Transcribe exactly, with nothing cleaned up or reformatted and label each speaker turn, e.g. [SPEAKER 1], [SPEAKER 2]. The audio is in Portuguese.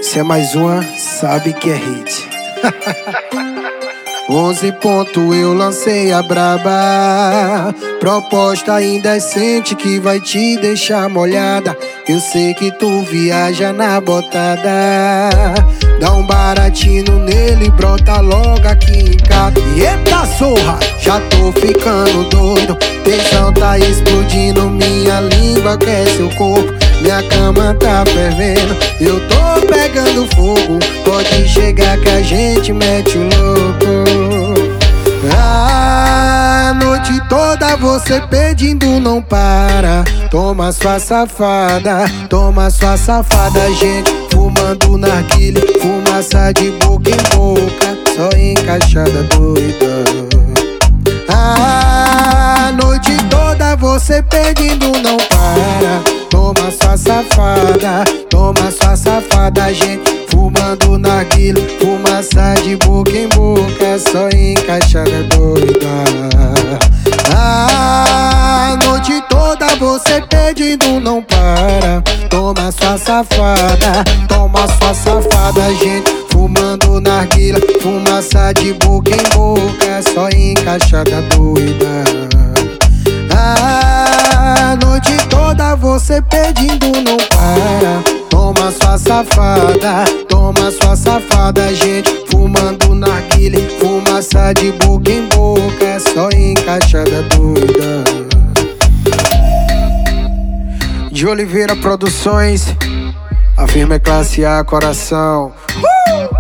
[SPEAKER 1] Se é mais uma, sabe que é hit. Onze ponto eu lancei a braba, proposta indecente que vai te deixar molhada. Eu sei que tu viaja na botada, dá um baratinho nele, brota logo aqui em casa. E eita zorra, já tô ficando doido, tesão tá explodindo, minha língua quer seu corpo. Minha cama tá fervendo, eu tô pegando fogo, pode chegar que a gente mete o louco. A noite toda você pedindo não para. Toma sua safada, toma sua safada, gente fumando narguilé, fumaça de boca em boca, só encaixada doida. A noite toda você pedindo não para. Toma sua safada, toma sua safada, gente fumando narguilé, fumaça de boca em boca, só encaixada doida. A noite toda você pedindo não para. Toma sua safada, toma sua safada, gente fumando narguilé, fumaça de boca em boca, só encaixada doida. A noite toda você pedindo não para. Toma sua safada, toma sua safada, gente fumando narguilé, fumaça de boca em boca, só encaixada doida. De Oliveira Produções, a firma é classe A, coração. uh!